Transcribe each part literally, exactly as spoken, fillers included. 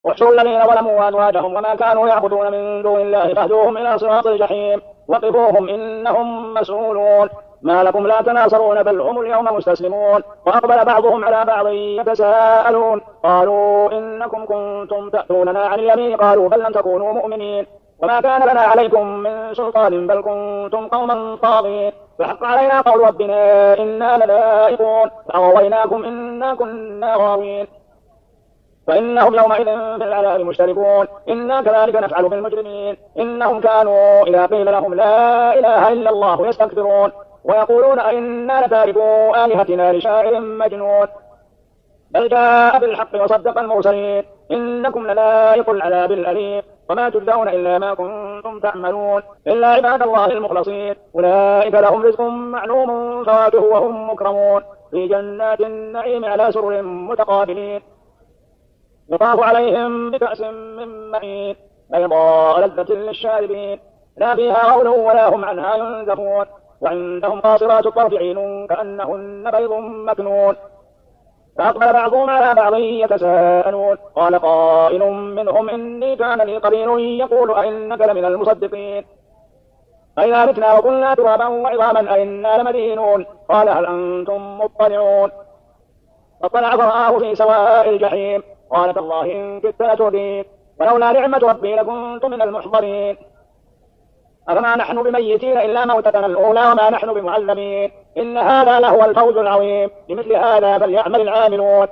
احشروا الذين ظلموا وأزواجهم وما كانوا يعبدون من دون الله فاهدوهم إلى صراط الجحيم وقفوهم إنهم مسؤولون. ما لكم لا تناصرون بل هم اليوم مستسلمون. وأقبل بعضهم على بعض يتساءلون قالوا إنكم كنتم تأتوننا عن اليمين قالوا بل لم تكونوا مؤمنين وما كان لنا عليكم من سلطان بل كنتم قوما طاغين فحق علينا قول ربنا إنا لذائقون فأغويناكم إنا كنا غاوين فإنهم يومئذ في العذاب مشتركون. إنا كذلك نفعل بالمجرمين إنهم كانوا إذا قيل لهم لا إله إلا الله يستكبرون ويقولون أئنا لتاركوا آلهتنا لشاعر مجنون بل جاء بالحق وصدق المرسلين إنكم لذائق العذاب الأليم وما تجزون إلا ما كنتم تعملون إلا عباد الله المخلصين أولئك لهم رزق معلوم فواكه وهم مكرمون في جنات النعيم على سرر متقابلين يطاف عليهم بكأس من معين بيضاء لذة للشاربين لا فيها غول ولا هم عنها ينزفون وعندهم قاصرات الطرف عين كأنهن بيض مكنون فأقبل بعضهم على بعض يتساءلون قال قائل منهم إني كان لي قرين يقول أئنك لمن المصدقين أئذا متنا وكنا ترابا وعظاما أئنا لمدينون قال هل أنتم مطلعون فاطلع فرآه في سواء الجحيم قال تالله إن كدت لتردين ولولا نعمة ربي لكنت من المحضرين أفما نحن بميتين إلا موتتنا الأولى وما نحن بمعذبين إن هذا لهو الفوز العظيم لمثل هذا فليعمل العاملون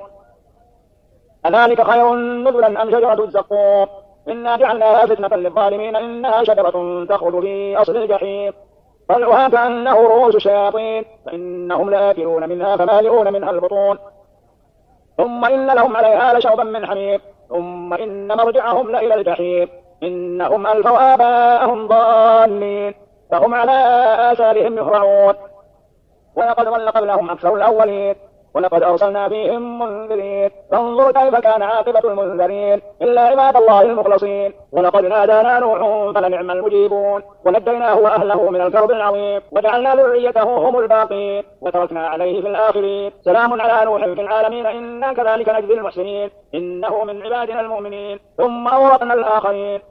أذلك خير نزلا أم شجرة الزقوم إنا جعلناها فتنة للظالمين إنها شجرة تخرج في أصل الجحيم طلعها كأنه رؤوس الشياطين فإنهم لآكلون منها فمالئون منها البطون ثم إن لهم عليها لشوبا من حميم ثم إن مرجعهم لإلى الجحيم إنهم ألفوا آباءهم ضالين فهم على آثارهم يهرعون ولقد ضل قبلهم أكثر الأولين ولقد أرسلنا فيهم منذرين فانظر كيف كان عاقبة المنذرين إلا عباد الله المخلصين ولقد نادانا نوح فلنعم المجيبون ونجيناه وأهله من الكرب العظيم وجعلنا ذريته هم الباقين وتركنا عليه في الآخرين سلام على نوح في العالمين إنا كذلك نجزي المحسنين إنه من عبادنا المؤمنين ثم أورثنا الآخرين